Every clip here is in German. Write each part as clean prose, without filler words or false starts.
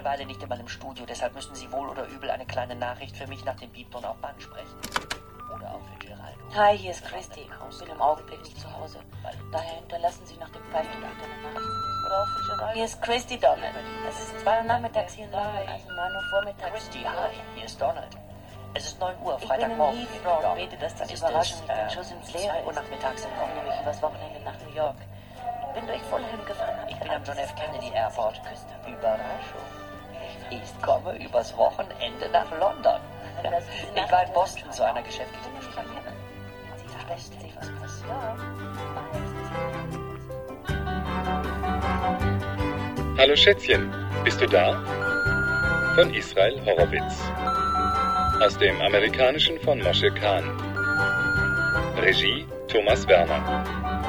Weile nicht einmal im Studio, deshalb müssen Sie wohl oder übel eine kleine Nachricht für mich nach dem Piepton auf Band sprechen. Oder auch für Geraldo. Hi, hier ist Christy. Ich bin im Augenblick nicht zu Hause. Daher hinterlassen Sie nach dem Pfeifen eine Nachricht. Oder auch für Geraldo. Hier ist Christy Donald. Es ist 2 Uhr nachmittags hier in London, also 9 Uhr vormittags. Christy, hi, hier ist Donald. Es ist 9 Uhr, Ich Freitagmorgen. bin in Heathrow und bete, dass das Überraschung nicht den Schuss ins Leere 2 Uhr nachmittags in London. nämlich übers Wochenende nach New York. Bin durch Fulham gefahren. Ich bin am John F. Kennedy Airport. Überraschung. Ich komme übers Wochenende nach London. Ich war in Boston zu einer geschäftlichen Besprechung. Sie verlässt sich was passiert. Hallo Schätzchen, bist du da? Von Israel Horowitz. Aus dem Amerikanischen von Moshe Kahn. Regie Thomas Werner.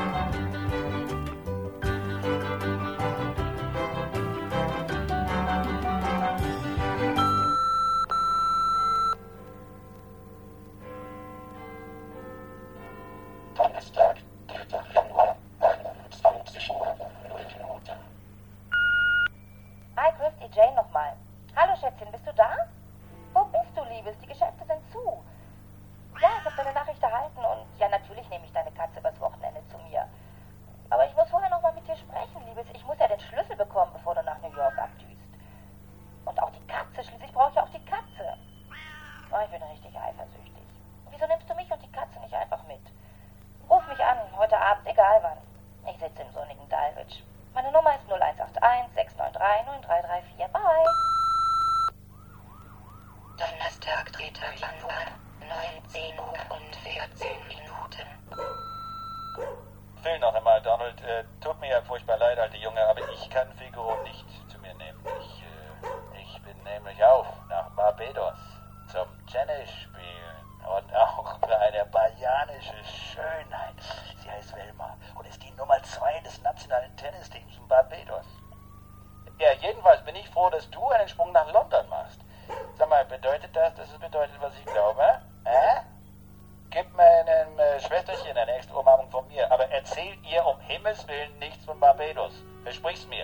Hi, Christy, Jane nochmal. Hallo, Schätzchen, bist du da? Wo bist du, Liebes? Die Geschäfte sind zu. Ja, ich habe deine Nachricht erhalten und ja, natürlich nehme ich deine Katze übers Wochenende zu mir. Aber ich muss vorher nochmal mit dir sprechen, Liebes. Ich muss ja den Schlüssel bekommen, bevor du nach New York abdüst. Und auch die Katze, schließlich brauche ich ja auch die Katze. Oh, ich bin richtig eifersüchtig. Wieso nimmst du mich und die Katze nicht einfach mit? Ruf mich an, heute Abend, egal wann. Ich sitze im sonnigen Dulwich. Meine Nummer ist 0181 693 0334. Bye. Donnerstag, 3. Januar, 19 Uhr und 14 Minuten. Phil noch einmal, Donald. Tut mir ja furchtbar leid, alte Junge, aber ich kann Figaro nicht zu mir nehmen. Ich bin nämlich auf nach Barbados zum Tennis spielen und auch für eine brasilianische Schönheit. Sie heißt Wilma und ist die Nummer 2 des nationalen Tennisteams in Barbados. Ja, jedenfalls bin ich froh, dass du einen Sprung nach London machst. Sag mal, bedeutet das, dass es bedeutet, was ich glaube? Gib meinem Schwesterchen eine extra Umarmung von mir, aber erzähl ihr um Himmels Willen nichts von Barbados. Versprich's mir.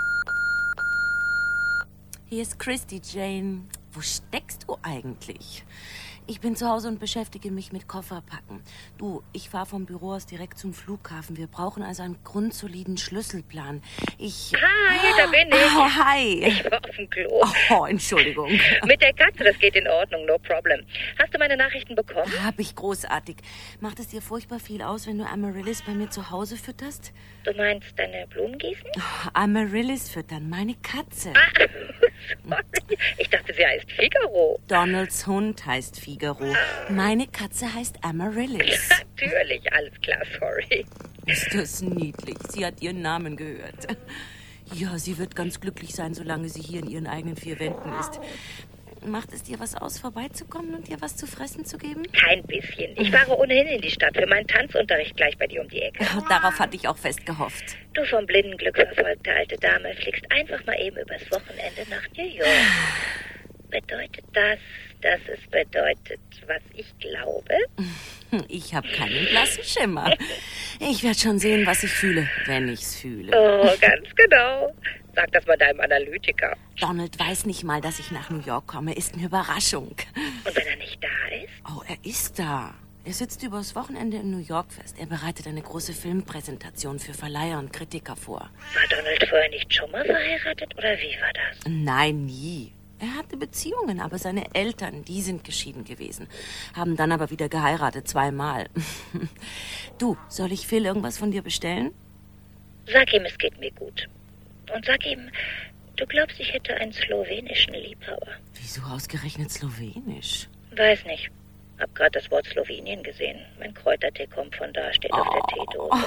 Hier ist Christy, Jane. Wo steckst du eigentlich? Ich bin zu Hause und beschäftige mich mit Kofferpacken. Du, ich fahre vom Büro aus direkt zum Flughafen. Wir brauchen also einen grundsoliden Schlüsselplan. Hi, da bin ich. Oh, hi. Ich war auf dem Klo. Oh, Entschuldigung. Mit der Katze, das geht in Ordnung, no problem. Hast du meine Nachrichten bekommen? Hab ich großartig. Macht es dir furchtbar viel aus, wenn du Amaryllis bei mir zu Hause fütterst? Du meinst deine Blumen gießen? Oh, Amaryllis füttern, meine Katze. Sorry, ich dachte, sie heißt Figaro. Donalds Hund heißt Figaro. Meine Katze heißt Amaryllis. Natürlich, alles klar, sorry. Ist das niedlich. Sie hat ihren Namen gehört. Ja, sie wird ganz glücklich sein, solange sie hier in ihren eigenen 4 Wänden ist. Macht es dir was aus, vorbeizukommen und dir was zu fressen zu geben? Kein bisschen. Ich fahre ohnehin in die Stadt für meinen Tanzunterricht gleich bei dir um die Ecke. Darauf hatte ich auch fest gehofft. Du vom Blindenglück verfolgte alte Dame fliegst einfach mal eben übers Wochenende nach New York. Bedeutet das, dass es bedeutet, was ich glaube? Ich habe keinen blassen Schimmer. Ich werde schon sehen, was ich fühle, wenn ich's fühle. Oh, ganz genau. Sag das mal deinem Analytiker. Donald weiß nicht mal, dass ich nach New York komme. Ist eine Überraschung. Und wenn er nicht da ist? Oh, er ist da. Er sitzt übers Wochenende in New York fest. Er bereitet eine große Filmpräsentation für Verleiher und Kritiker vor. War Donald vorher nicht schon mal verheiratet oder wie war das? Nein, nie. Er hatte Beziehungen, aber seine Eltern, die sind geschieden gewesen. Haben dann aber wieder geheiratet, 2-mal. Du, soll ich Phil irgendwas von dir bestellen? Sag ihm, es geht mir gut. Und sag ihm, du glaubst, ich hätte einen slowenischen Liebhaber. Wieso ausgerechnet Slowenisch? Weiß nicht. Hab gerade das Wort Slowenien gesehen. Mein Kräutertee kommt von da, steht auf der Teedose.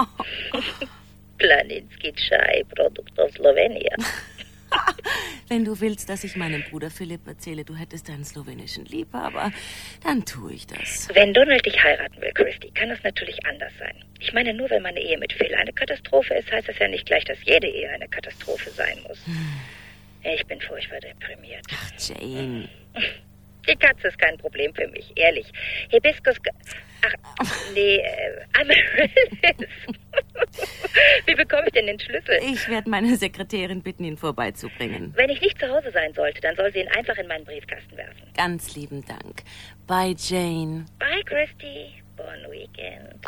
Planinski Chai, Produkt aus Slowenien. Wenn du willst, dass ich meinem Bruder Philipp erzähle, du hättest einen slowenischen Liebhaber, dann tue ich das. Wenn Donald dich heiraten will, Christy, kann das natürlich anders sein. Ich meine, nur weil meine Ehe mit Phil eine Katastrophe ist, heißt das ja nicht gleich, dass jede Ehe eine Katastrophe sein muss. Ich bin furchtbar deprimiert. Ach, Jane. Die Katze ist kein Problem für mich, ehrlich. Hibiskus... Ach, nee, Amaryllis. Wie bekomme ich denn den Schlüssel? Ich werde meine Sekretärin bitten, ihn vorbeizubringen. Wenn ich nicht zu Hause sein sollte, dann soll sie ihn einfach in meinen Briefkasten werfen. Ganz lieben Dank. Bye, Jane. Bye, Christy. Bon Weekend.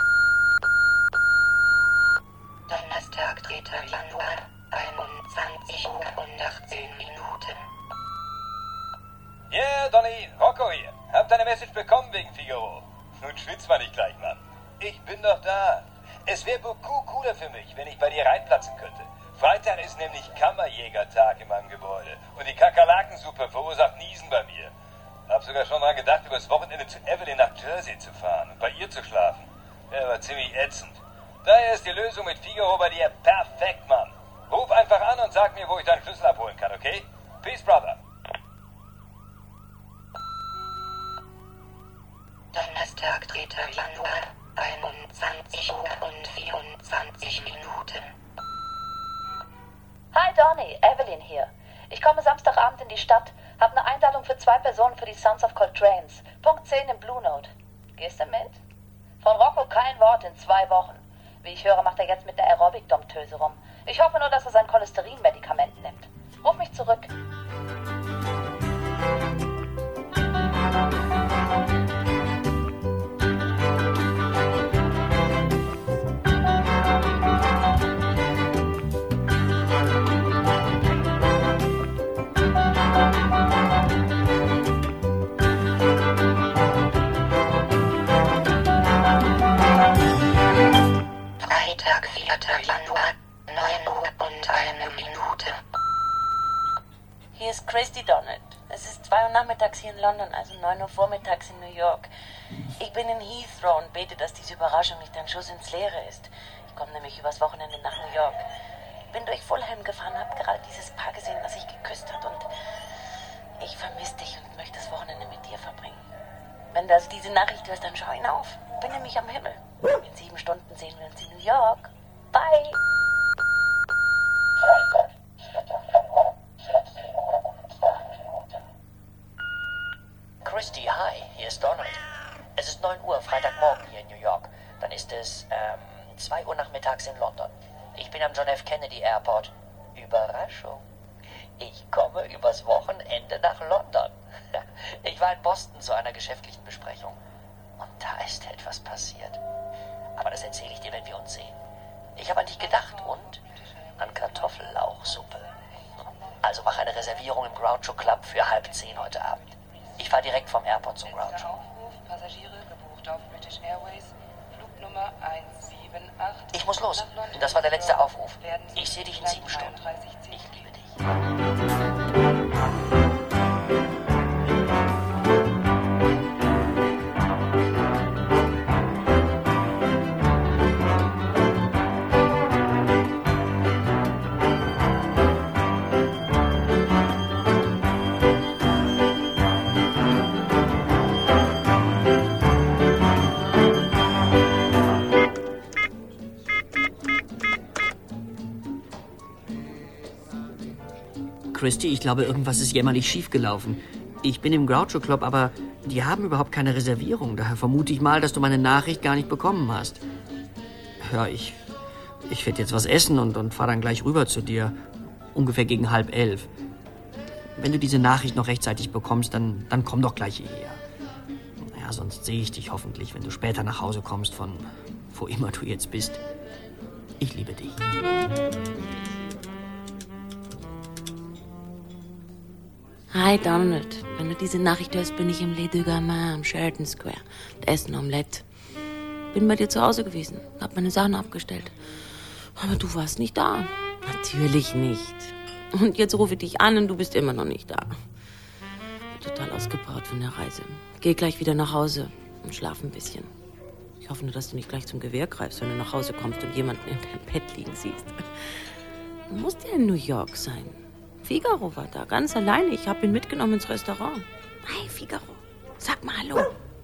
Donnerstag, 3. Januar, 21 Uhr und 18 Minuten. Yeah, Donny, Rocco hier. Hab deine Message bekommen wegen Figaro. Nun schwitzt man nicht gleich, Mann. Ich bin doch da. Es wäre beaucoup cooler für mich, wenn ich bei dir reinplatzen könnte. Freitag ist nämlich Kammerjägertag in meinem Gebäude. Und die Kakerlakensuppe verursacht Niesen bei mir. Hab sogar schon dran gedacht, übers Wochenende zu Evelyn nach Jersey zu fahren und bei ihr zu schlafen. Der war ziemlich ätzend. Daher ist die Lösung mit Figaro bei dir perfekt, Mann. Ruf einfach an und sag mir, wo ich deinen Schlüssel abholen kann, okay? Peace, Brother. Donnerstag, 3. Januar, 21 Uhr und 24 Minuten. Hi Donny, Evelyn hier. Ich komme Samstagabend in die Stadt, habe eine Einladung für 2 Personen für die Sons of Coltrane's. Punkt 10 im Blue Note. Gehst du mit? Von Rocco kein Wort in 2 Wochen. Wie ich höre, macht er jetzt mit der Aerobic-Dompteuse rum. Ich hoffe nur, dass er sein Cholesterinmedikament nimmt. Ruf mich zurück. Freitag, 4. Januar, 9 Uhr und 1 Minute. Hier ist Christy Donald. Es ist 2 Uhr nachmittags hier in London, also 9 Uhr vormittags in New York. Ich bin in Heathrow und bete, dass diese Überraschung nicht ein Schuss ins Leere ist. Ich komme nämlich übers Wochenende nach New York. Bin durch Fulham gefahren, habe gerade dieses Paar gesehen, das sich geküsst hat, und ich vermisse dich und möchte das Wochenende mit dir verbringen. Wenn du also diese Nachricht hörst, dann schau ihn auf. Bin nämlich am Himmel. In 7 Stunden sehen wir uns in New York. Bye! Christy, hi, hier ist Donald. Es ist 9 Uhr, Freitagmorgen hier in New York. Dann ist es 2 Uhr nachmittags in London. Ich bin am John F. Kennedy Airport. Überraschung. Ich komme übers Wochenende nach London. Ich war in Boston zu einer geschäftlichen Besprechung. Und da ist etwas passiert. Aber das erzähle ich dir, wenn wir uns sehen. Ich habe an dich gedacht und an Kartoffellauchsuppe. Also mach eine Reservierung im Groucho Club für 9:30 heute Abend. Ich fahre direkt vom Airport zum Groucho. Aufruf, Passagiere gebucht auf British Airways, Flugnummer 178. Ich muss los. Das war der letzte Aufruf. Ich sehe dich in 7 Stunden. Ich liebe dich. Christy, ich glaube, irgendwas ist jämmerlich schiefgelaufen. Ich bin im Groucho Club, aber die haben überhaupt keine Reservierung. Daher vermute ich mal, dass du meine Nachricht gar nicht bekommen hast. Ja, ich werde jetzt was essen und fahre dann gleich rüber zu dir. Ungefähr gegen 10:30. Wenn du diese Nachricht noch rechtzeitig bekommst, dann komm doch gleich hierher. Naja, sonst sehe ich dich hoffentlich, wenn du später nach Hause kommst, von wo immer du jetzt bist. Ich liebe dich. Hi Donald, wenn du diese Nachricht hörst, bin ich im Les Deux Gamins am Sheridan Square. Da essen Omelette. Bin bei dir zu Hause gewesen, hab meine Sachen abgestellt. Aber du warst nicht da. Natürlich nicht. Und jetzt rufe ich dich an und du bist immer noch nicht da. Bin total ausgebaut von der Reise. Geh gleich wieder nach Hause und schlaf ein bisschen. Ich hoffe nur, dass du nicht gleich zum Gewehr greifst, wenn du nach Hause kommst und jemanden in deinem Bett liegen siehst. Du musst ja in New York sein. Figaro war da, ganz alleine. Ich habe ihn mitgenommen ins Restaurant. Hey, Figaro, sag mal Hallo.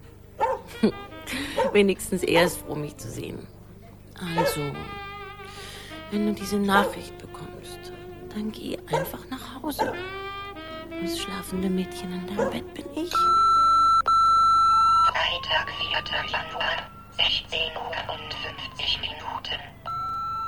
Wenigstens er ist froh, mich zu sehen. Also, wenn du diese Nachricht bekommst, dann geh einfach nach Hause. Das schlafende Mädchen in deinem Bett bin ich. Freitag, 4. Januar, 16 Uhr und 50 Minuten.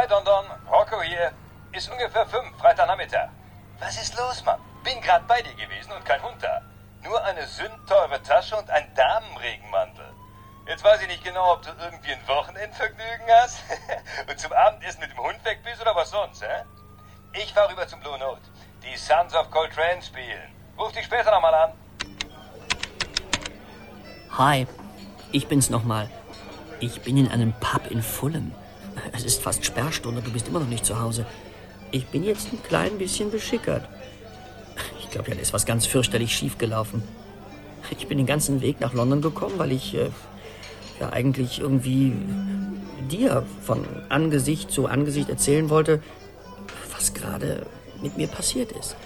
Hi, Don. Rocco hier. Ist ungefähr 5, Freitagnachmittag. Was ist los, Mann? Bin gerade bei dir gewesen und kein Hund da. Nur eine sündteure Tasche und ein Damenregenmantel. Jetzt weiß ich nicht genau, ob du irgendwie ein Wochenendvergnügen hast und zum Abendessen mit dem Hund weg bist oder was sonst, hä? Ich fahr rüber zum Blue Note. Die Sons of Coltrane spielen. Ruf dich später nochmal an. Hi, ich bin's nochmal. Ich bin in einem Pub in Fulham. Es ist fast Sperrstunde, du bist immer noch nicht zu Hause. Ich bin jetzt ein klein bisschen beschickert. Ich glaube, ja, da ist was ganz fürchterlich schiefgelaufen. Ich bin den ganzen Weg nach London gekommen, weil ich eigentlich irgendwie dir von Angesicht zu Angesicht erzählen wollte, was gerade mit mir passiert ist.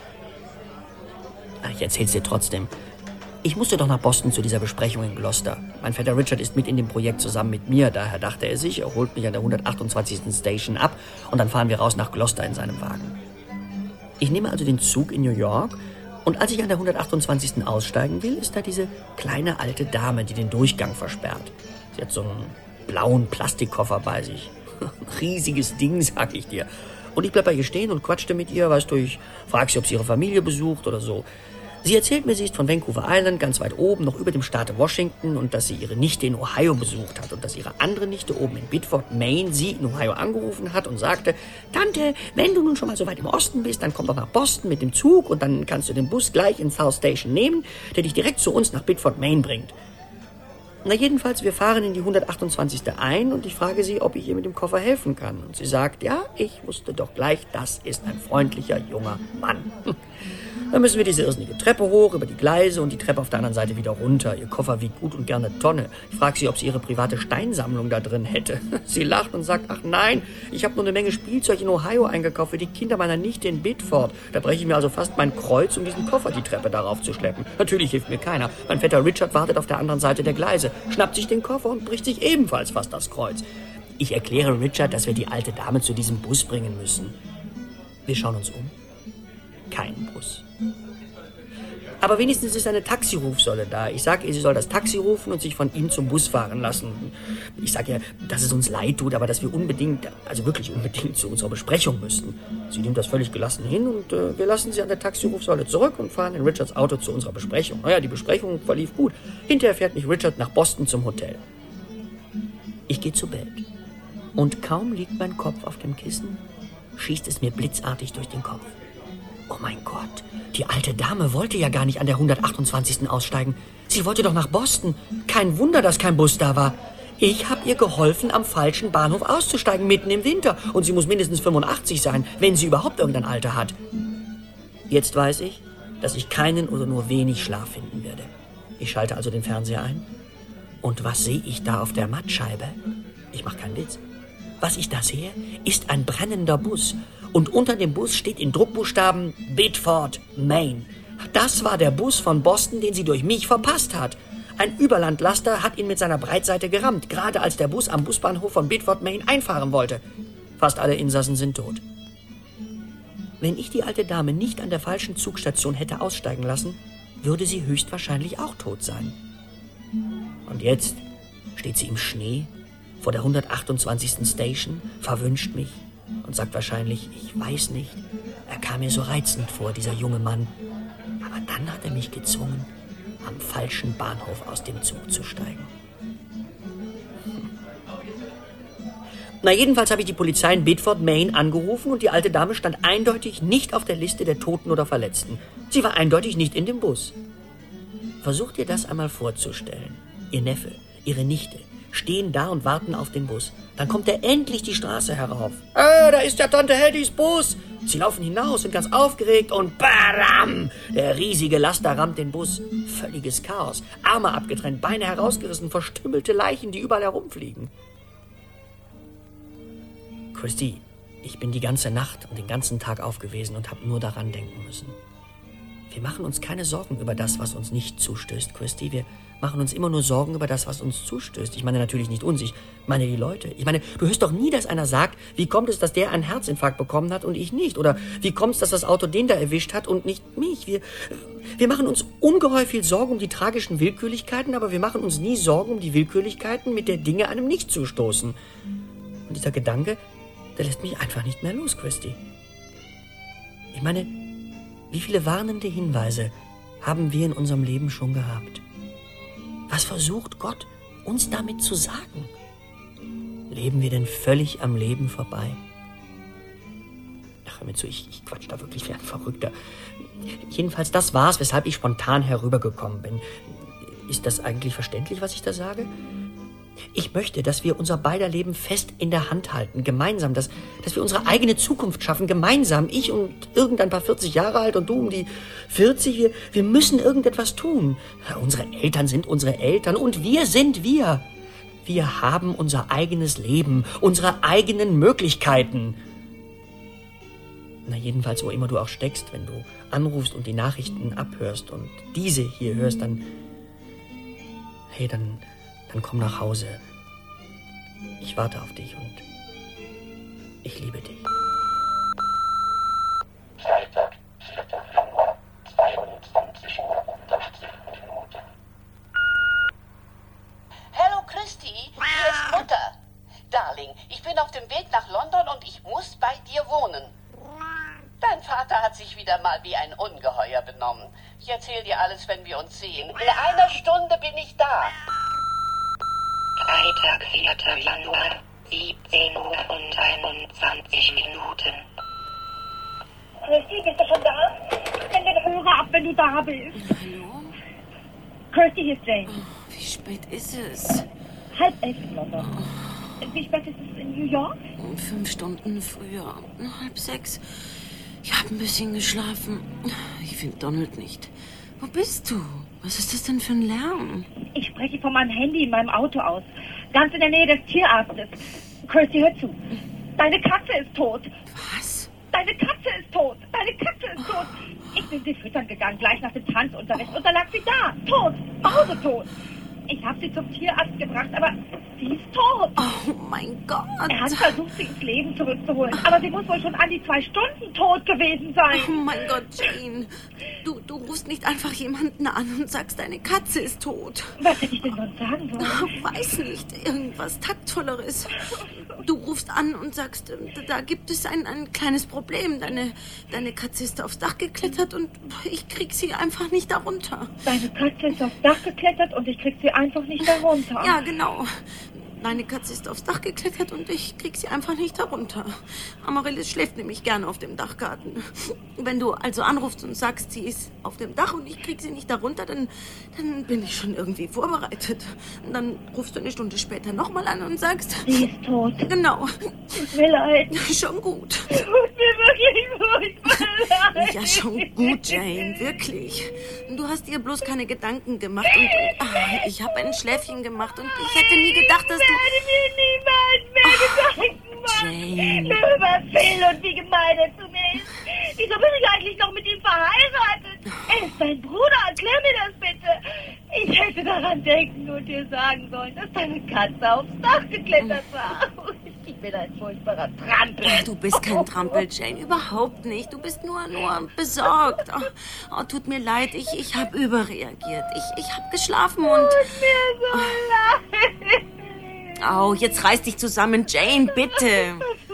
Ich erzähl's dir trotzdem. Ich musste doch nach Boston zu dieser Besprechung in Gloucester. Mein Vetter Richard ist mit in dem Projekt zusammen mit mir. Daher dachte er sich, er holt mich an der 128. Station ab und dann fahren wir raus nach Gloucester in seinem Wagen. Ich nehme also den Zug in New York und als ich an der 128. aussteigen will, ist da diese kleine alte Dame, die den Durchgang versperrt. Sie hat so einen blauen Plastikkoffer bei sich. Riesiges Ding, sag ich dir. Und ich bleib bei ihr stehen und quatschte mit ihr, weißt du, ich frag sie, ob sie ihre Familie besucht oder so. Sie erzählt mir, sie ist von Vancouver Island, ganz weit oben, noch über dem Staate Washington und dass sie ihre Nichte in Ohio besucht hat und dass ihre andere Nichte oben in Biddeford, Maine, sie in Ohio angerufen hat und sagte, Tante, wenn du nun schon mal so weit im Osten bist, dann komm doch nach Boston mit dem Zug und dann kannst du den Bus gleich in South Station nehmen, der dich direkt zu uns nach Biddeford, Maine bringt. Na jedenfalls, wir fahren in die 128. ein und ich frage sie, ob ich ihr mit dem Koffer helfen kann. Und sie sagt, ja, ich wusste doch gleich, das ist ein freundlicher, junger Mann. Dann müssen wir diese irrsinnige Treppe hoch, über die Gleise und die Treppe auf der anderen Seite wieder runter. Ihr Koffer wiegt gut und gerne eine Tonne. Ich frage sie, ob sie ihre private Steinsammlung da drin hätte. Sie lacht und sagt, ach nein, ich habe nur eine Menge Spielzeug in Ohio eingekauft für die Kinder meiner Nichte in Biddeford. Da breche ich mir also fast mein Kreuz, um diesen Koffer die Treppe darauf zu schleppen. Natürlich hilft mir keiner. Mein Vetter Richard wartet auf der anderen Seite der Gleise, schnappt sich den Koffer und bricht sich ebenfalls fast das Kreuz. Ich erkläre Richard, dass wir die alte Dame zu diesem Bus bringen müssen. Wir schauen uns um. Kein Bus. Aber wenigstens ist eine Taxirufsäule da. Ich sage ihr, sie soll das Taxi rufen und sich von ihm zum Bus fahren lassen. Ich sage ihr, dass es uns leid tut, aber dass wir unbedingt, also wirklich unbedingt zu unserer Besprechung müssten. Sie nimmt das völlig gelassen hin und wir lassen sie an der Taxirufsäule zurück und fahren in Richards Auto zu unserer Besprechung. Naja, die Besprechung verlief gut. Hinterher fährt mich Richard nach Boston zum Hotel. Ich gehe zu Bett. Und kaum liegt mein Kopf auf dem Kissen, schießt es mir blitzartig durch den Kopf. Oh mein Gott, die alte Dame wollte ja gar nicht an der 128. aussteigen. Sie wollte doch nach Boston. Kein Wunder, dass kein Bus da war. Ich habe ihr geholfen, am falschen Bahnhof auszusteigen, mitten im Winter. Und sie muss mindestens 85 sein, wenn sie überhaupt irgendein Alter hat. Jetzt weiß ich, dass ich keinen oder nur wenig Schlaf finden werde. Ich schalte also den Fernseher ein. Und was sehe ich da auf der Mattscheibe? Ich mache keinen Witz. Was ich da sehe, ist ein brennender Bus. Und unter dem Bus steht in Druckbuchstaben Biddeford, Maine. Das war der Bus von Boston, den sie durch mich verpasst hat. Ein Überlandlaster hat ihn mit seiner Breitseite gerammt, gerade als der Bus am Busbahnhof von Biddeford, Maine einfahren wollte. Fast alle Insassen sind tot. Wenn ich die alte Dame nicht an der falschen Zugstation hätte aussteigen lassen, würde sie höchstwahrscheinlich auch tot sein. Und jetzt steht sie im Schnee vor der 128. Station, verwünscht mich und sagt wahrscheinlich, ich weiß nicht, er kam mir so reizend vor, dieser junge Mann. Aber dann hat er mich gezwungen, am falschen Bahnhof aus dem Zug zu steigen. Na, jedenfalls habe ich die Polizei in Biddeford, Maine angerufen und die alte Dame stand eindeutig nicht auf der Liste der Toten oder Verletzten. Sie war eindeutig nicht in dem Bus. Versucht ihr das einmal vorzustellen. Ihr Neffe, ihre Nichte stehen da und warten auf den Bus. Dann kommt er endlich die Straße herauf. Da ist ja Tante Heddys Bus. Sie laufen hinaus, sind ganz aufgeregt und badam! Der riesige Laster rammt den Bus. Völliges Chaos. Arme abgetrennt, Beine herausgerissen, verstümmelte Leichen, die überall herumfliegen. Christy, ich bin die ganze Nacht und den ganzen Tag aufgewesen und habe nur daran denken müssen. Wir machen uns keine Sorgen über das, was uns nicht zustößt, Christy. Wir machen uns immer nur Sorgen über das, was uns zustößt. Ich meine natürlich nicht uns, ich meine die Leute. Ich meine, du hörst doch nie, dass einer sagt, wie kommt es, dass der einen Herzinfarkt bekommen hat und ich nicht? Oder wie kommt es, dass das Auto den da erwischt hat und nicht mich? Wir machen uns ungeheuer viel Sorgen um die tragischen Willkürlichkeiten, aber wir machen uns nie Sorgen um die Willkürlichkeiten, mit der Dinge einem nicht zustoßen. Und dieser Gedanke, der lässt mich einfach nicht mehr los, Christy. Ich meine, wie viele warnende Hinweise haben wir in unserem Leben schon gehabt? Was versucht Gott uns damit zu sagen? Leben wir denn völlig am Leben vorbei? Ach, hör mir zu, ich quatsch da wirklich wie ein Verrückter. Jedenfalls, das war's, weshalb ich spontan herübergekommen bin. Ist das eigentlich verständlich, was ich da sage? Ich möchte, dass wir unser beider Leben fest in der Hand halten, gemeinsam, dass wir unsere eigene Zukunft schaffen, gemeinsam. Ich und irgendein paar 40 Jahre alt und du um die 40. Wir müssen irgendetwas tun. Unsere Eltern sind unsere Eltern und wir sind wir. Wir haben unser eigenes Leben, unsere eigenen Möglichkeiten. Na, jedenfalls, wo immer du auch steckst, wenn du anrufst und die Nachrichten abhörst und diese hier hörst, dann komm nach Hause. Ich warte auf dich und ich liebe dich. Freitag, 4. Februar, 22 Uhr und 18 Minuten. Hallo Christy, hier ist Mutter. Darling, ich bin auf dem Weg nach London und ich muss bei dir wohnen. Dein Vater hat sich wieder mal wie ein Ungeheuer benommen. Ich erzähle dir alles, wenn wir uns sehen. In einer Stunde bin ich da. Freitag, 4. Januar, 17 Uhr und 21 Minuten. Kirsty, bist du schon da? Nimm den Hörer ab, wenn du da bist. Hallo? Kirsty, hier ist Jane. Oh, wie spät ist es? 10:30 in London. Wie spät ist es in New York? 5 Stunden früher. 5:30. Ich habe ein bisschen geschlafen. Ich finde Donald nicht. Wo bist du? Was ist das denn für ein Lärm? Ich spreche von meinem Handy in meinem Auto aus. Ganz in der Nähe des Tierarztes. Kirsty, hör zu. Deine Katze ist tot. Was? Deine Katze ist tot. Deine Katze ist tot. Ich bin sie füttern gegangen, gleich nach dem Tanzunterricht. Und da lag sie da. Tot. Mausetot. Ich habe sie zum Tierarzt gebracht, aber sie ist tot. Oh mein Gott. Er hat versucht, sie ins Leben zurückzuholen. Aber sie muss wohl schon an die 2 Stunden tot gewesen sein. Oh mein Gott, Jane. Du rufst nicht einfach jemanden an und sagst, deine Katze ist tot. Was hätte ich denn sonst sagen sollen? Weiß nicht. Irgendwas Taktvolleres. Du rufst an und sagst, da gibt es ein kleines Problem. Deine Katze ist aufs Dach geklettert und ich krieg sie einfach nicht darunter. Deine Katze ist aufs Dach geklettert und ich krieg sie einfach nicht darunter. Ja, genau. Meine Katze ist aufs Dach geklettert und ich krieg sie einfach nicht darunter. Amaryllis schläft nämlich gerne auf dem Dachgarten. Wenn du also anrufst und sagst, sie ist auf dem Dach und ich krieg sie nicht darunter, dann bin ich schon irgendwie vorbereitet. Und dann rufst du eine Stunde später nochmal an und sagst... Sie ist tot. Genau. Tut mir leid. Schon gut. Tut mir wirklich furchtbar leid. Ja, schon gut, Jane, wirklich. Du hast dir bloß keine Gedanken gemacht und ich habe ein Schläfchen gemacht und ich hätte nie gedacht, dass Ich werde mir niemals mehr Gedanken machen. Jane. Nur über Phil und wie gemein er zu mir ist. Wieso bin ich eigentlich noch mit ihm verheiratet? Er ist dein Bruder. Erklär mir das bitte. Ich hätte daran denken und dir sagen sollen, dass deine Katze aufs Dach geklettert war. Ich bin ein furchtbarer Trampel. Du bist kein Trampel, Jane. Überhaupt nicht. Du bist nur besorgt. Oh, tut mir leid. Ich habe überreagiert. Ich habe geschlafen und... Tut mir so leid. Oh, jetzt reiß dich zusammen, Jane, bitte.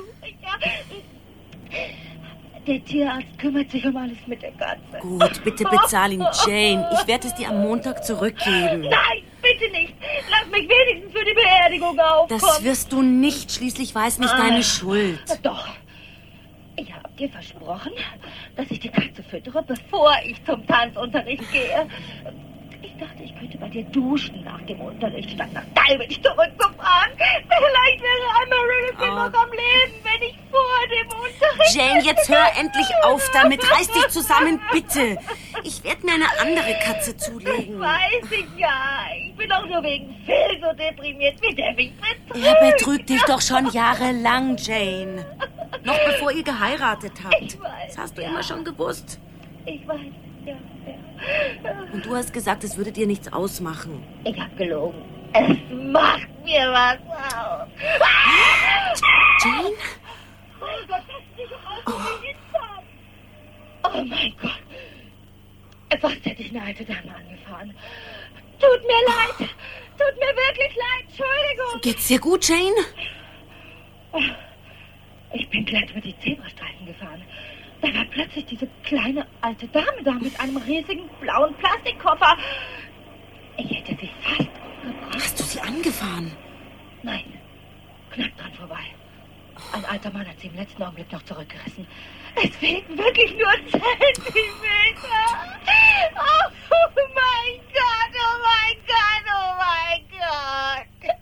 Der Tierarzt kümmert sich um alles mit der Katze. Gut, bitte bezahl ihn, Jane. Ich werde es dir am Montag zurückgeben. Nein, bitte nicht. Lass mich wenigstens für die Beerdigung aufkommen. Das wirst du nicht. Schließlich war es nicht deine Schuld. Doch. Ich habe dir versprochen, dass ich die Katze füttere, bevor ich zum Tanzunterricht gehe. Ich dachte, ich könnte bei dir duschen nach dem Unterricht, statt nach Dalwich zurückzufahren. Vielleicht wäre Amaryllis noch am Leben, wenn ich vor dem Unterricht... Jane, jetzt hör endlich auf damit. Reiß dich zusammen, bitte. Ich werde mir eine andere Katze zulegen. Weiß ich ja. Ich bin doch nur wegen Phil so deprimiert, wie der mich betrügt. Er betrügt dich doch schon jahrelang, Jane. Noch bevor ihr geheiratet habt. Ich weiß, das hast du immer schon gewusst. Ich weiß, ja. Und du hast gesagt, es würde dir nichts ausmachen. Ich hab gelogen. Es macht mir was aus. Jane? Oh Gott, lass dich raus. Oh mein Gott. Was hätte ich eine alte Dame angefahren? Tut mir leid. Tut mir wirklich leid. Entschuldigung. Geht's dir gut, Jane? Ich bin glatt über die Zebrastreifen gefahren. Da war plötzlich diese kleine alte Dame da mit einem riesigen blauen Plastikkoffer. Ich hätte sie fast umgebracht. Hast du sie angefahren? Nein, knapp dran vorbei. Ein alter Mann hat sie im letzten Augenblick noch zurückgerissen. Es fehlten wirklich nur Zentimeter. Oh mein Gott, oh mein Gott, oh mein Gott.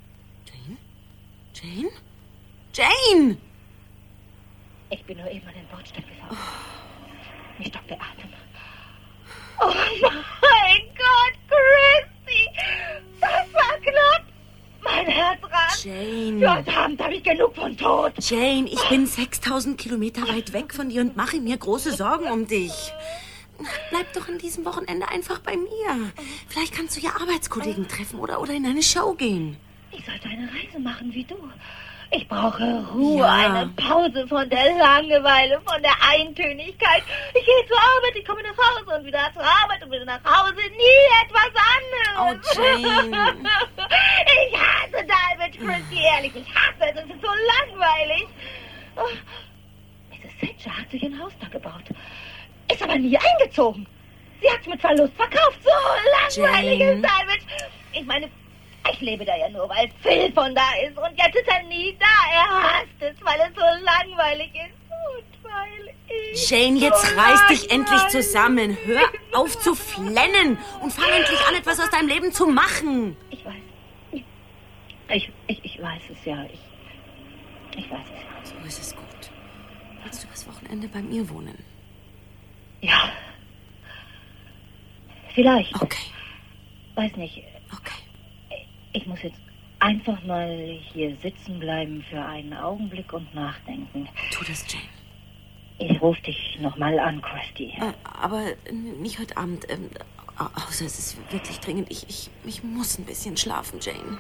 Jane? Jane! Ich bin nur eben an den Bordstein gefahren. Mir stockt der Atem. Oh mein Gott, Christy! Das war knapp! Mein Herz rast. Jane. Für heute Abend habe ich genug von Tod. Jane, ich bin 6000 Kilometer weit weg von dir und mache mir große Sorgen um dich. Bleib doch an diesem Wochenende einfach bei mir. Vielleicht kannst du ja Arbeitskollegen treffen oder in eine Show gehen. Ich sollte eine Reise machen wie du. Ich brauche Ruhe, Ja. eine Pause von der Langeweile, von der Eintönigkeit. Ich gehe zur Arbeit, ich komme nach Hause und wieder zur Arbeit und wieder nach Hause. Nie etwas anderes. Oh, Jane. Ich hasse David, Christy, ehrlich. Ich hasse es. Es ist so langweilig. Oh, Mrs. Thatcher hat sich ein Haus da gebaut. Ist aber nie eingezogen. Sie hat es mit Verlust verkauft. So langweilig Jane. ist David. Ich meine, ich lebe da ja nur, weil Phil von da ist. Und jetzt ist er nie da. Er hasst es, weil es so langweilig ist. Und weil ich... Jane, jetzt so reiß dich endlich langweilig zusammen. Hör auf zu flennen und fang endlich an, etwas aus deinem Leben zu machen. Ich weiß. Ich weiß es ja. Ich weiß es ja. So ist es gut. Willst du das Wochenende bei mir wohnen? Ja. Vielleicht. Okay. Weiß nicht. Okay. Ich muss jetzt einfach mal hier sitzen bleiben für einen Augenblick und nachdenken. Tu das, Jane. Ich rufe dich nochmal an, Christy. Aber nicht heute Abend. Außer es ist wirklich dringend. Ich muss ein bisschen schlafen, Jane.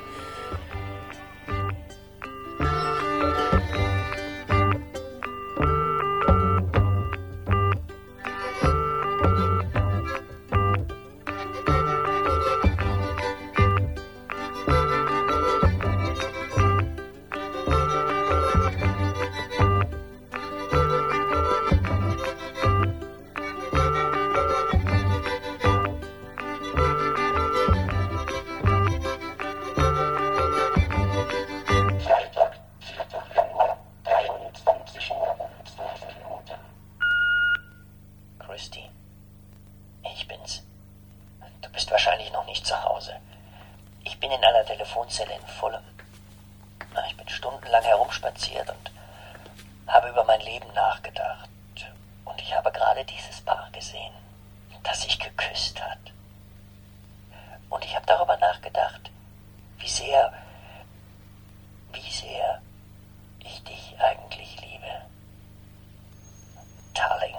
Freitag, 4. Januar, 23 Uhr und 12 Minuten. Christy, ich bin's. Du bist wahrscheinlich noch nicht zu Hause. Ich bin in einer Telefonzelle in Fulham. Ich bin stundenlang herumspaziert und habe über mein Leben nachgedacht. Und ich habe gerade dieses Paar gesehen, das sich geküsst hat. Und ich habe darüber nachgedacht, wie sehr ich dich eigentlich liebe. Darling,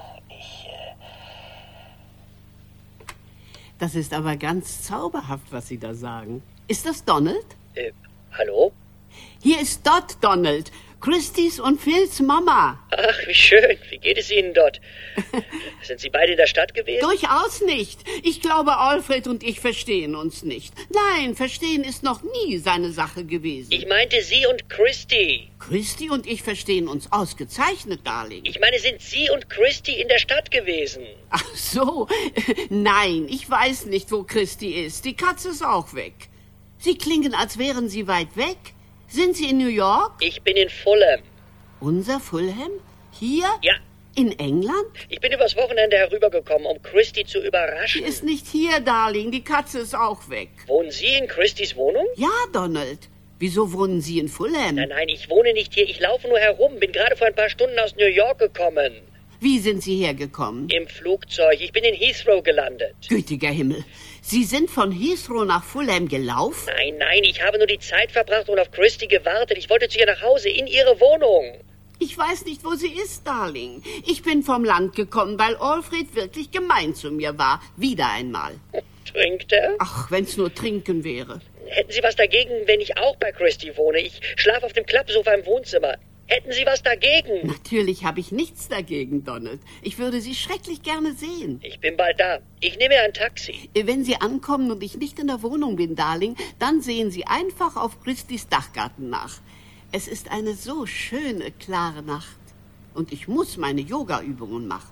Das ist aber ganz zauberhaft, was Sie da sagen. Ist das Donald? Hallo? Hier ist Dot, Donald. Christys und Phils Mama. Ach, wie schön. Wie geht es Ihnen dort? Sind Sie beide in der Stadt gewesen? Durchaus nicht. Ich glaube, Alfred und ich verstehen uns nicht. Nein, verstehen ist noch nie seine Sache gewesen. Ich meinte Sie und Christy. Christy und ich verstehen uns ausgezeichnet, Darling. Ich meine, sind Sie und Christy in der Stadt gewesen? Ach so. Nein, ich weiß nicht, wo Christy ist. Die Katze ist auch weg. Sie klingen, als wären Sie weit weg. Sind Sie in New York? Ich bin in Fulham. Unser Fulham? Hier? Ja. In England? Ich bin übers Wochenende herübergekommen, um Christy zu überraschen. Sie ist nicht hier, Darling. Die Katze ist auch weg. Wohnen Sie in Christys Wohnung? Ja, Donald. Wieso wohnen Sie in Fulham? Nein, ich wohne nicht hier. Ich laufe nur herum. Bin gerade vor ein paar Stunden aus New York gekommen. Wie sind Sie hergekommen? Im Flugzeug. Ich bin in Heathrow gelandet. Gütiger Himmel. Sie sind von Heathrow nach Fulham gelaufen? Nein, ich habe nur die Zeit verbracht und auf Christy gewartet. Ich wollte zu ihr nach Hause, in ihre Wohnung. Ich weiß nicht, wo sie ist, Darling. Ich bin vom Land gekommen, weil Alfred wirklich gemein zu mir war. Wieder einmal. Trinkt er? Ach, wenn's nur trinken wäre. Hätten Sie was dagegen, wenn ich auch bei Christy wohne? Ich schlafe auf dem Klappsofa im Wohnzimmer. Hätten Sie was dagegen? Natürlich habe ich nichts dagegen, Donald. Ich würde Sie schrecklich gerne sehen. Ich bin bald da. Ich nehme ein Taxi. Wenn Sie ankommen und ich nicht in der Wohnung bin, Darling, dann sehen Sie einfach auf Christys Dachgarten nach. Es ist eine so schöne, klare Nacht. Und ich muss meine Yoga-Übungen machen.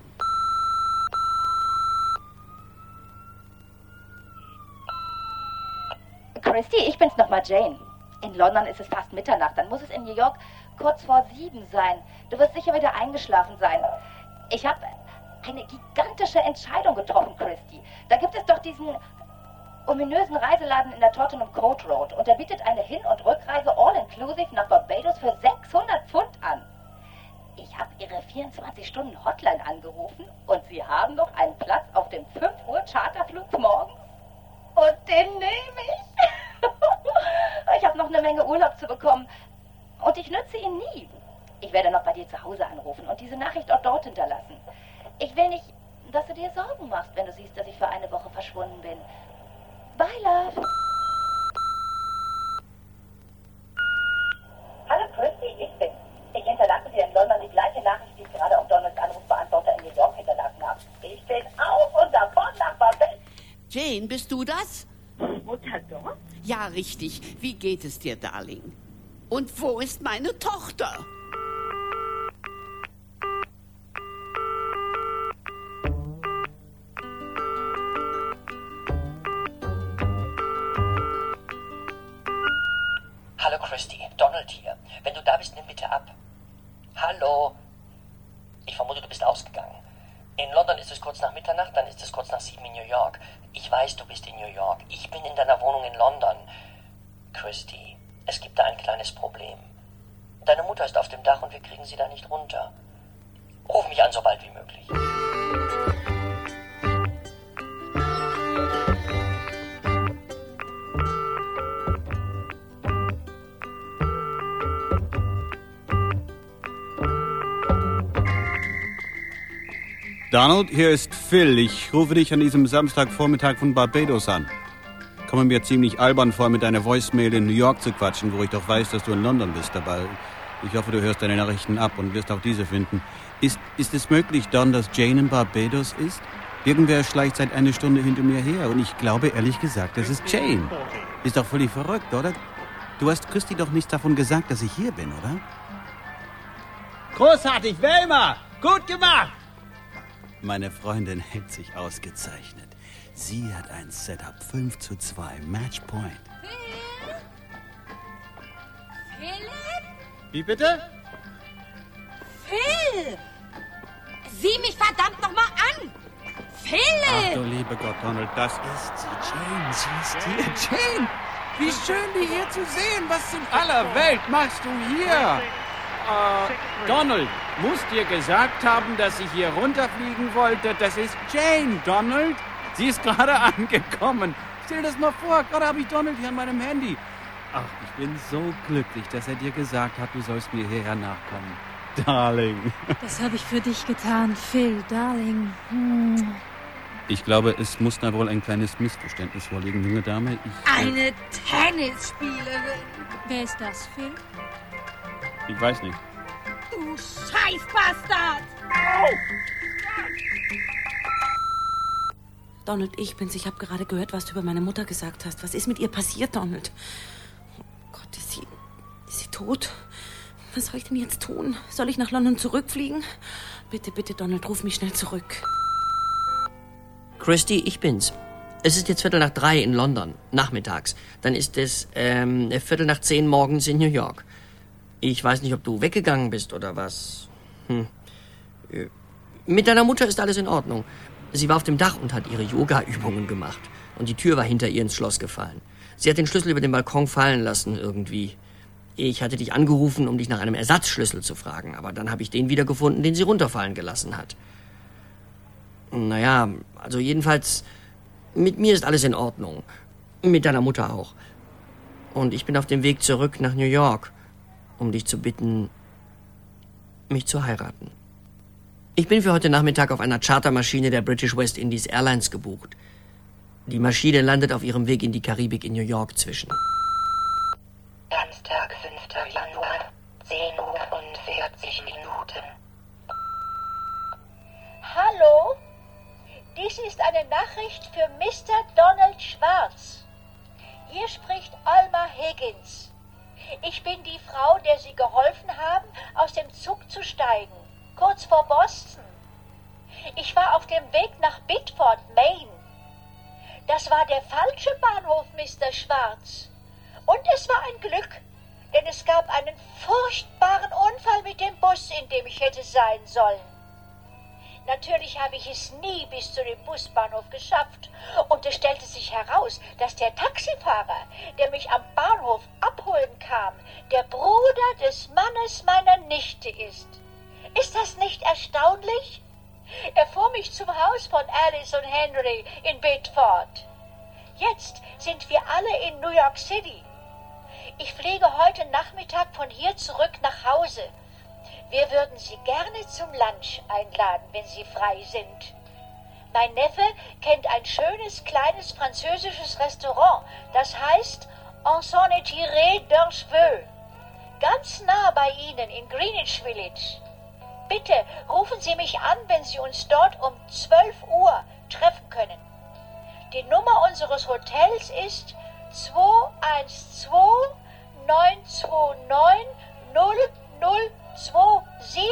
Christy, ich bin's nochmal, Jane. In London ist es fast Mitternacht, dann muss es in New York kurz vor 7 sein. Du wirst sicher wieder eingeschlafen sein. Ich habe eine gigantische Entscheidung getroffen, Christy. Da gibt es doch diesen ominösen Reiseladen in der Tottenham Court Road und der bietet eine Hin- und Rückreise all-inclusive nach Barbados für 600 Pfund an. Ich habe ihre 24-Stunden-Hotline angerufen und sie haben noch einen Platz auf dem 5 Uhr Charterflug morgens. Und den nehme ich. Ich habe noch eine Menge Urlaub zu bekommen und ich nütze ihn nie. Ich werde noch bei dir zu Hause anrufen und diese Nachricht auch dort hinterlassen. Ich will nicht, dass du dir Sorgen machst, wenn du siehst, dass ich für eine Woche verschwunden bin. Bye, Love. Hallo, Christy, ich bin's. Ich hinterlasse dir in London die gleiche Nachricht, die ich gerade auf Donalds Anrufbeantworter in New York hinterlassen habe. Ich bin auf und davon nach Barbados. Jane, bist du das? Mutter dort? Ja, richtig. Wie geht es dir, Darling? Und wo ist meine Tochter? Hallo Christy, Donald hier. Wenn du da bist, nimm bitte ab. Hallo. Ich vermute, du bist ausgegangen. In London ist es kurz nach Mitternacht, dann ist es kurz nach 7 in New York. Ich weiß, du bist in New York. Ich bin in deiner Wohnung in London. Christy, es gibt da ein kleines Problem. Deine Mutter ist auf dem Dach und wir kriegen sie da nicht runter. Ruf mich an, so bald wie möglich. Donald, hier ist Phil. Ich rufe dich an diesem Samstagvormittag von Barbados an. Komme mir ziemlich albern vor, mit deiner Voicemail in New York zu quatschen, wo ich doch weiß, dass du in London bist. Aber ich hoffe, du hörst deine Nachrichten ab und wirst auch diese finden. Ist es möglich, Don, dass Jane in Barbados ist? Irgendwer schleicht seit einer Stunde hinter mir her und ich glaube ehrlich gesagt, das ist Jane. Ist doch völlig verrückt, oder? Du hast Christy doch nichts davon gesagt, dass ich hier bin, oder? Großartig, Velma! Gut gemacht! Meine Freundin hält sich ausgezeichnet. Sie hat ein Setup 5:2, Matchpoint. Philipp? Wie bitte? Phil! Sieh mich verdammt noch mal an! Philipp! Ach du liebe Gott, Donald, das ist sie, Jane. Sie ist hier. Jane! Wie schön, dich hier zu sehen. Was in aller Welt machst du hier? Donald, muss dir gesagt haben, dass ich hier runterfliegen wollte. Das ist Jane, Donald. Sie ist gerade angekommen. Stell dir das mal vor, gerade habe ich Donald hier an meinem Handy. Ach, ich bin so glücklich, dass er dir gesagt hat, du sollst mir hierher nachkommen. Darling. Das habe ich für dich getan, Phil, Darling. Ich glaube, es muss da wohl ein kleines Missverständnis vorliegen, junge Dame. Eine Tennisspielerin. Wer ist das, Phil? Ich weiß nicht. Du Scheißbastard! Donald, ich bin's. Ich habe gerade gehört, was du über meine Mutter gesagt hast. Was ist mit ihr passiert, Donald? Oh Gott, ist sie tot? Was soll ich denn jetzt tun? Soll ich nach London zurückfliegen? Bitte, bitte, Donald, ruf mich schnell zurück. Christy, ich bin's. Es ist jetzt 2:45 in London, nachmittags. Dann ist es 9:45 morgens in New York. Ich weiß nicht, ob du weggegangen bist oder was. Mit deiner Mutter ist alles in Ordnung. Sie war auf dem Dach und hat ihre Yoga-Übungen gemacht. Und die Tür war hinter ihr ins Schloss gefallen. Sie hat den Schlüssel über den Balkon fallen lassen irgendwie. Ich hatte dich angerufen, um dich nach einem Ersatzschlüssel zu fragen. Aber dann habe ich den wiedergefunden, den sie runterfallen gelassen hat. Naja, also jedenfalls, mit mir ist alles in Ordnung. Mit deiner Mutter auch. Und ich bin auf dem Weg zurück nach New York, um dich zu bitten, mich zu heiraten. Ich bin für heute Nachmittag auf einer Chartermaschine der British West Indies Airlines gebucht. Die Maschine landet auf ihrem Weg in die Karibik in New York zwischen. Samstag, 5. Januar, 10:40 Uhr. Hallo? Dies ist eine Nachricht für Mr. Donald Schwarz. Hier spricht Alma Higgins. Ich Ich bin die Frau, der Sie geholfen haben, aus dem Zug zu steigen, kurz vor Boston. Ich war auf dem Weg nach Biddeford, Maine. Das war der falsche Bahnhof, Mr. Schwarz. Und es war ein Glück, denn es gab einen furchtbaren Unfall mit dem Bus, in dem ich hätte sein sollen. Natürlich habe ich es nie bis zu dem Busbahnhof geschafft. Und es stellte sich heraus, dass der Taxifahrer, der mich am Bahnhof abholen kam, der Bruder des Mannes meiner Nichte ist. Ist das nicht erstaunlich? Er fuhr mich zum Haus von Alice und Henry in Biddeford. Jetzt sind wir alle in New York City. Ich fliege heute Nachmittag von hier zurück nach Hause. Wir würden Sie gerne zum Lunch einladen, wenn Sie frei sind. Mein Neffe kennt ein schönes, kleines französisches Restaurant. Das heißt On s'en est tiré d'un cheveu. Ganz nah bei Ihnen in Greenwich Village. Bitte rufen Sie mich an, wenn Sie uns dort um 12 Uhr treffen können. Die Nummer unseres Hotels ist 212 929 0027.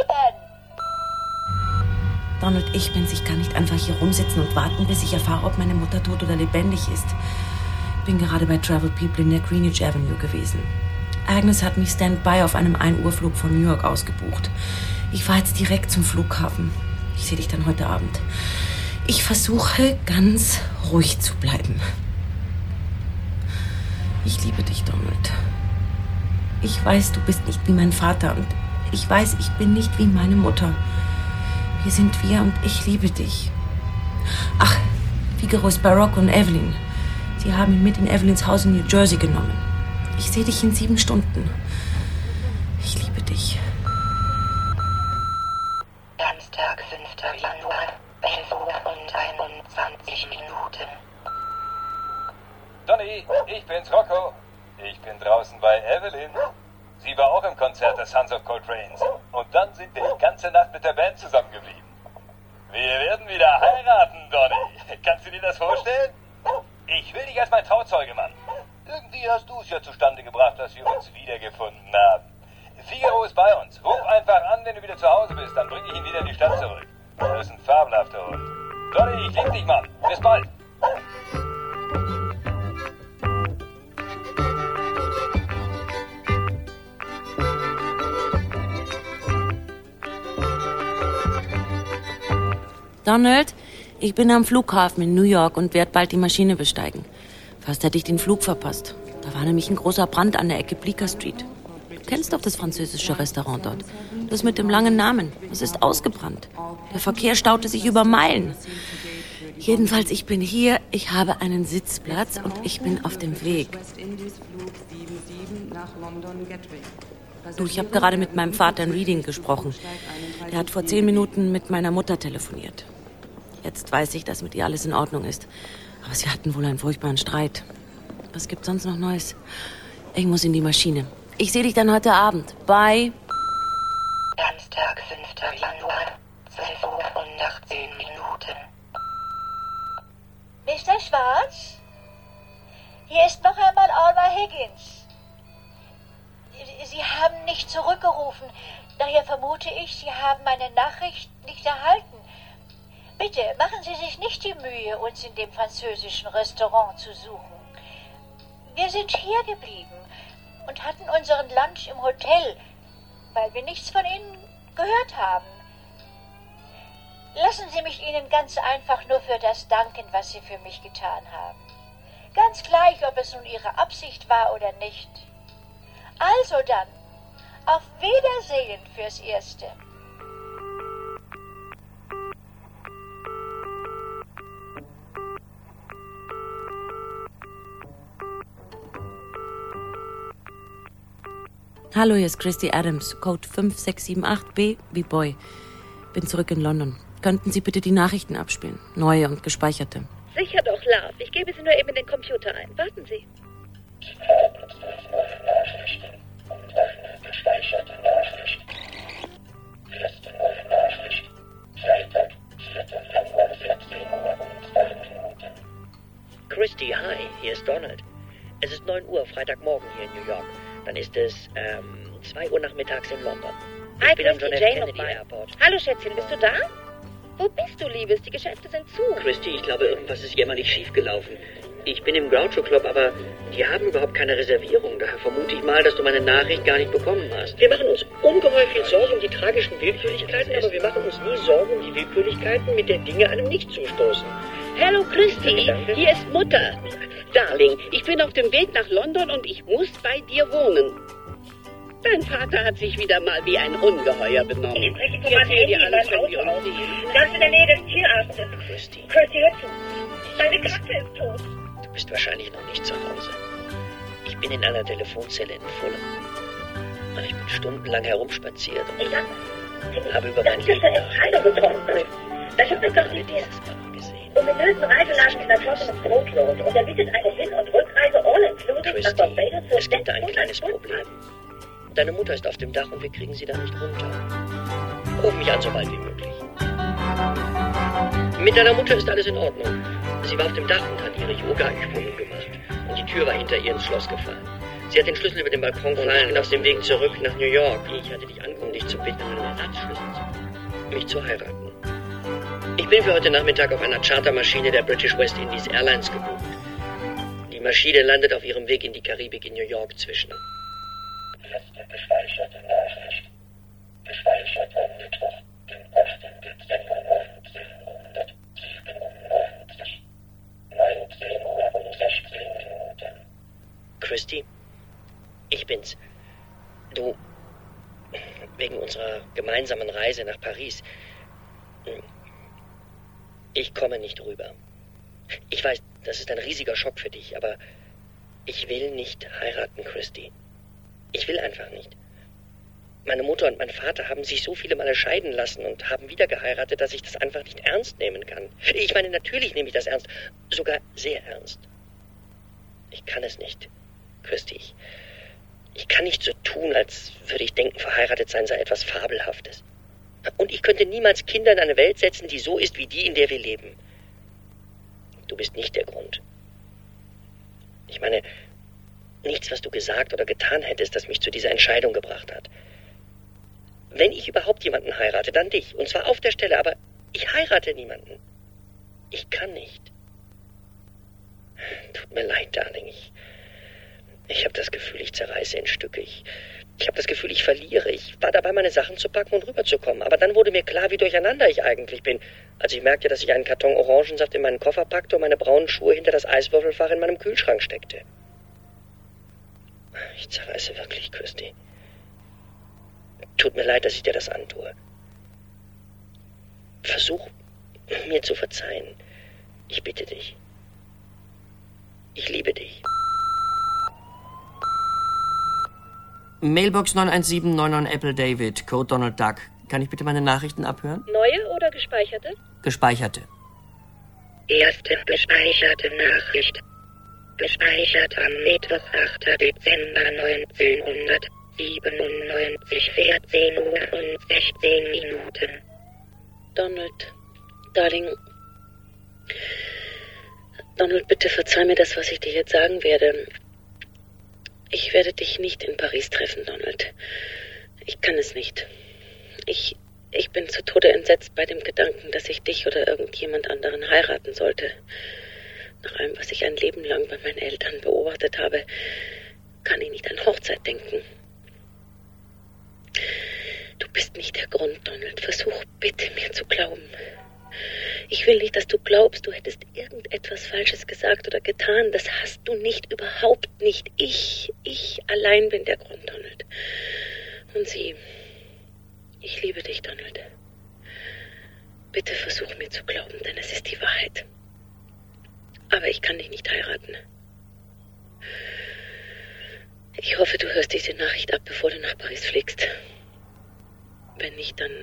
Donald, ich bin's. Ich kann nicht einfach hier rumsitzen und warten, bis ich erfahre, ob meine Mutter tot oder lebendig ist. Bin gerade bei Travel People in der Greenwich Avenue gewesen. Agnes hat mich Standby auf einem 1-Uhr-Flug von New York ausgebucht. Ich fahre jetzt direkt zum Flughafen. Ich sehe dich dann heute Abend. Ich versuche, ganz ruhig zu bleiben. Ich liebe dich, Donald. Ich weiß, du bist nicht wie mein Vater und ich weiß, ich bin nicht wie meine Mutter. Hier sind wir und ich liebe dich. Ach, Figaro ist bei Rock und Evelyn. Sie haben ihn mit in Evelyns Haus in New Jersey genommen. Ich sehe dich in 7 Stunden. Ich liebe dich. Samstag, 5. Januar, 11 Uhr und 21 Minuten. Donny, ich bin's, Rocco. Ich bin draußen bei Evelyn. Sie war auch im Konzert des Sons of Coltrane's. Und dann sind wir die ganze Nacht mit der Band zusammengeblieben. Wir werden wieder heiraten, Donny. Kannst du dir das vorstellen? Ich will dich als mein Trauzeuge, Mann. Irgendwie hast du es ja zustande gebracht, dass wir uns wiedergefunden haben. Figaro ist bei uns. Ruf einfach an, wenn du wieder zu Hause bist. Dann bringe ich ihn wieder in die Stadt zurück. Er ist ein fabelhafter Hund. Donny, ich liebe dich, Mann. Bis bald. Donald, ich bin am Flughafen in New York und werde bald die Maschine besteigen. Fast hätte ich den Flug verpasst. Da war nämlich ein großer Brand an der Ecke Bleecker Street. Du kennst doch das französische Restaurant dort. Das mit dem langen Namen. Das ist ausgebrannt. Der Verkehr staute sich über Meilen. Jedenfalls, ich bin hier, ich habe einen Sitzplatz und ich bin auf dem Weg. Du, ich habe gerade mit meinem Vater in Reading gesprochen. Der hat vor 10 Minuten mit meiner Mutter telefoniert. Jetzt weiß ich, dass mit ihr alles in Ordnung ist. Aber sie hatten wohl einen furchtbaren Streit. Was gibt's sonst noch Neues? Ich muss in die Maschine. Ich sehe dich dann heute Abend. Bye. Samstag, 5. Januar, 12 Uhr und 18 Minuten. Mr. Schwarz? Hier ist noch einmal Alma Higgins. Sie haben nicht zurückgerufen. Daher vermute ich, Sie haben meine Nachricht nicht erhalten. Bitte, machen Sie sich nicht die Mühe, uns in dem französischen Restaurant zu suchen. Wir sind hier geblieben und hatten unseren Lunch im Hotel, weil wir nichts von Ihnen gehört haben. Lassen Sie mich Ihnen ganz einfach nur für das danken, was Sie für mich getan haben. Ganz gleich, ob es nun Ihre Absicht war oder nicht. Also dann, auf Wiedersehen fürs Erste. Hallo, hier ist Christy Adams, Code 5678B wie Boy. Bin zurück in London. Könnten Sie bitte die Nachrichten abspielen? Neue und gespeicherte. Sicher doch, Love. Ich gebe sie nur eben in den Computer ein. Warten Sie. Gespeicherte Nachricht. Letzte Nachricht. Freitag, 4. Februar, 14 Uhr und 2 Minuten. Christy, hi, hier ist Donald. Es ist 9 Uhr, Freitagmorgen hier in New York. Dann ist es 2 Uhr nachmittags in London. Hi, Ich bin am Christy, John F. Jane Kennedy nochmal. Airport. Hallo, Schätzchen, bist du da? Wo bist du, Liebes? Die Geschäfte sind zu. Christy, ich glaube, irgendwas ist jämmerlich schiefgelaufen. Ich bin im Groucho Club, aber die haben überhaupt keine Reservierung. Daher vermute ich mal, dass du meine Nachricht gar nicht bekommen hast. Wir machen uns ungeheuer viel Sorgen um die tragischen Willkürlichkeiten, aber wir machen uns nie Sorgen um die Willkürlichkeiten, mit der Dinge einem nicht zustoßen. Hallo Christy, hier ist Mutter. Darling, ich bin auf dem Weg nach London und ich muss bei dir wohnen. Dein Vater hat sich wieder mal wie ein Ungeheuer benommen. Ich erzähle dir alles, wenn wir uns sehen. Ganz in der Nähe des Tierarztes. Christy, hör zu. Deine Katze ist tot. du bist wahrscheinlich noch nicht zu Hause. Ich bin in einer Telefonzelle in Fulham. Ich bin stundenlang herumspaziert und habe über mein Leben nachgedacht. Das ist doch die Idee. Ominösen Reiseladen in der Flotte mit Brot los und er bietet eine Hin- und Rückreise all-inclusive nach Barbados für Es gibt da ein kleines Problem. Deine Mutter ist auf dem Dach und wir kriegen sie da nicht runter. Ruf mich an, so bald wie möglich. Mit deiner Mutter ist alles in Ordnung. Sie war auf dem Dach und hat ihre Yoga-Übungen gemacht. Und die Tür war hinter ihr ins Schloss gefallen. Sie hat den Schlüssel über den Balkon fallen auf dem Weg zurück nach New York. Ich hatte dich angerufen, dich zu bitten, einen Ersatzschlüssel zu bekommen. Mich zu heiraten. Ich bin für heute Nachmittag auf einer Chartermaschine der British West Indies Airlines gebucht. Die Maschine landet auf ihrem Weg in die Karibik in New York zwischen. Letzte gespeicherte Nachricht. Gespeichert am Mittwoch, den 8. Dezember 1997. 19 Uhr und 16 Minuten. Christy, ich bin's. Du, wegen unserer gemeinsamen Reise nach Paris. Ich komme nicht rüber. Ich weiß, das ist ein riesiger Schock für dich, aber ich will nicht heiraten, Christy. Ich will einfach nicht. Meine Mutter und mein Vater haben sich so viele Male scheiden lassen und haben wieder geheiratet, dass ich das einfach nicht ernst nehmen kann. Ich meine, natürlich nehme ich das ernst. Sogar sehr ernst. Ich kann es nicht, Christy. Ich kann nicht so tun, als würde ich denken, verheiratet sein sei etwas Fabelhaftes. Und ich könnte niemals Kinder in eine Welt setzen, die so ist wie die, in der wir leben. Du bist nicht der Grund. Ich meine, nichts, was du gesagt oder getan hättest, das mich zu dieser Entscheidung gebracht hat. Wenn ich überhaupt jemanden heirate, dann dich. Und zwar auf der Stelle, aber ich heirate niemanden. Ich kann nicht. Tut mir leid, Darling. Ich habe das Gefühl, ich zerreiße in Stücke. Ich habe das Gefühl, ich verliere. Ich war dabei, meine Sachen zu packen und rüberzukommen. Aber dann wurde mir klar, wie durcheinander ich eigentlich bin, als ich merkte, dass ich einen Karton Orangensaft in meinen Koffer packte und meine braunen Schuhe hinter das Eiswürfelfach in meinem Kühlschrank steckte. Ich zerreiße wirklich, Christy. Tut mir leid, dass ich dir das antue. Versuch, mir zu verzeihen. Ich bitte dich. Ich liebe dich. Mailbox 91799 Apple David, Code Donald Duck. Kann ich bitte meine Nachrichten abhören? Neue oder gespeicherte? Gespeicherte. Erste gespeicherte Nachricht. Gespeichert am Mittwoch, 8. Dezember 1997, 14 Uhr und 16 Minuten. Donald, Darling. Donald, bitte verzeih mir das, was ich dir jetzt sagen werde. Ich werde dich nicht in Paris treffen, Donald. Ich kann es nicht. Ich bin zu Tode entsetzt bei dem Gedanken, dass ich dich oder irgendjemand anderen heiraten sollte. Nach allem, was ich ein Leben lang bei meinen Eltern beobachtet habe, kann ich nicht an Hochzeit denken. Du bist nicht der Grund, Donald. Versuch bitte, mir zu glauben. Ich will nicht, dass du glaubst, du hättest irgendetwas Falsches gesagt oder getan. Das hast du nicht, überhaupt nicht. Ich allein bin der Grund, Donald. Und ich liebe dich, Donald. Bitte versuch mir zu glauben, denn es ist die Wahrheit. Aber ich kann dich nicht heiraten. Ich hoffe, du hörst diese Nachricht ab, bevor du nach Paris fliegst. Wenn nicht, dann...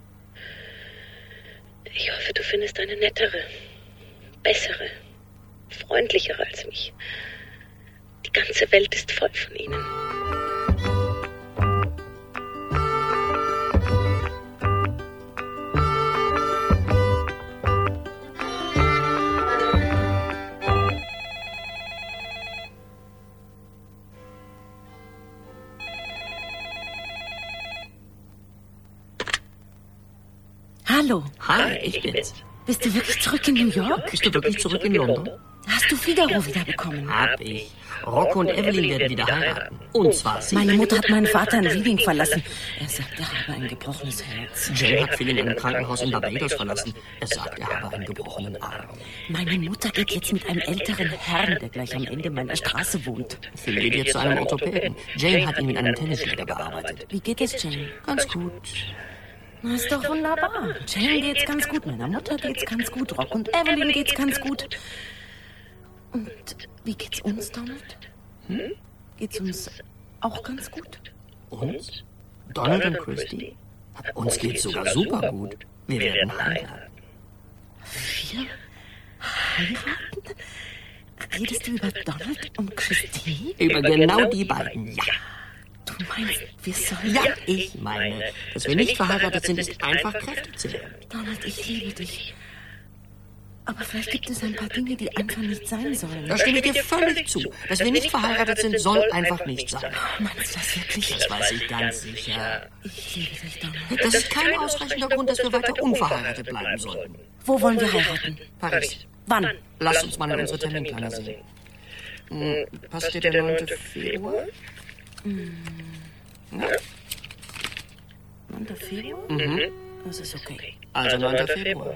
Ich hoffe, du findest eine nettere, bessere, freundlichere als mich. Die ganze Welt ist voll von ihnen. Hallo. Hi, ich bin's. Bist du wirklich zurück in New York? Bist du wirklich zurück in London? Hast du Figaro wiederbekommen? Hab ich. Rocco und Evelyn werden wieder heiraten. Und zwar sie. Meine Mutter hat meinen Vater in Reading verlassen. Er sagt, er habe ein gebrochenes Herz. Jane hat Phil in einem Krankenhaus in Barbados verlassen. Er sagt, er habe einen gebrochenen Arm. Meine Mutter geht jetzt mit einem älteren Herrn, der gleich am Ende meiner Straße wohnt. Phil geht jetzt zu einem Orthopäden. Jane hat ihn mit einem Tennisschläger bearbeitet. Wie geht es Jane? Ganz gut. Na, ist doch wunderbar. Jane geht's ganz gut, meiner Mutter geht's ganz gut, Rock und Evelyn geht's ganz gut. Und wie geht's uns, Donald? Geht's uns auch ganz gut? Uns? Donald und Christy? Uns geht's sogar super gut. Wir werden heiraten. Wir? Heiraten? Redest du über Donald und Christy? Über genau die beiden, ja. Du meinst, wir sollen... Ja, ich meine, dass wir nicht verheiratet sind, ist einfach kräftezerrend. Donald, ich liebe dich. Aber vielleicht gibt es ein paar Dinge, die einfach nicht sein sollen. Da stimme ich dir völlig zu. Dass wir nicht verheiratet sind, soll einfach nicht sein. Meinst du das wirklich? Das weiß ich ganz sicher. Ich liebe dich, Donald. Das ist kein ausreichender Grund, dass wir weiter unverheiratet bleiben sollten. Wo wollen wir heiraten? Paris. Wann? Lass uns mal in unsere Terminplaner sehen. Passt dir der 9. Februar? Ja. 9. Februar? Das ist okay. Also 9. Februar.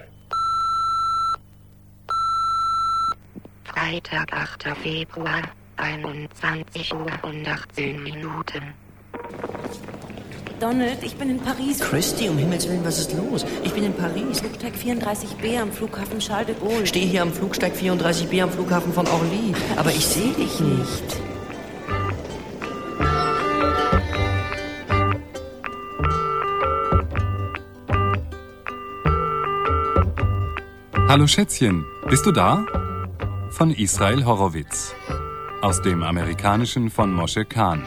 Freitag, 8. Februar, 21 Uhr und 18 Minuten. Donald, ich bin in Paris. Christy, um Himmels Willen, was ist los? Ich bin in Paris. Flugsteig 34B am Flughafen Charles de Gaulle. Stehe hier am Flugsteig 34B am Flughafen von Orly. Aber ich sehe dich nicht. Hallo Schätzchen, bist du da? Von Israel Horowitz. Aus dem Amerikanischen von Moshe Kahn.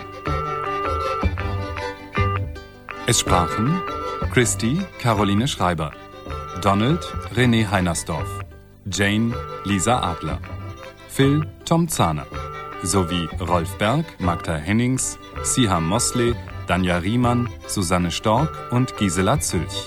Es sprachen Christy Caroline Schreiber, Donald René Heinersdorf, Jane Lisa Adler, Phil Tom Zahner sowie Rolf Berg, Magda Hennings, Siham Mosley, Danja Riemann, Susanne Stork und Gisela Zülch.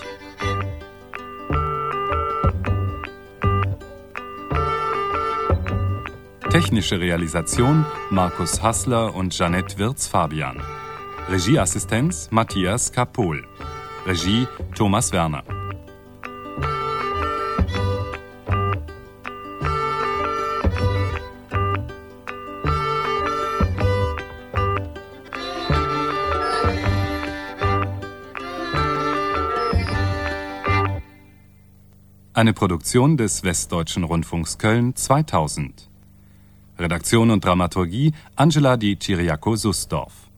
Technische Realisation Markus Hassler und Jeanette Wirz-Fabian. Regieassistenz Matthias Kapohl. Regie Thomas Werner. Eine Produktion des Westdeutschen Rundfunks Köln 2000. Redaktion und Dramaturgie Angela Di Ciriaco-Susdorf.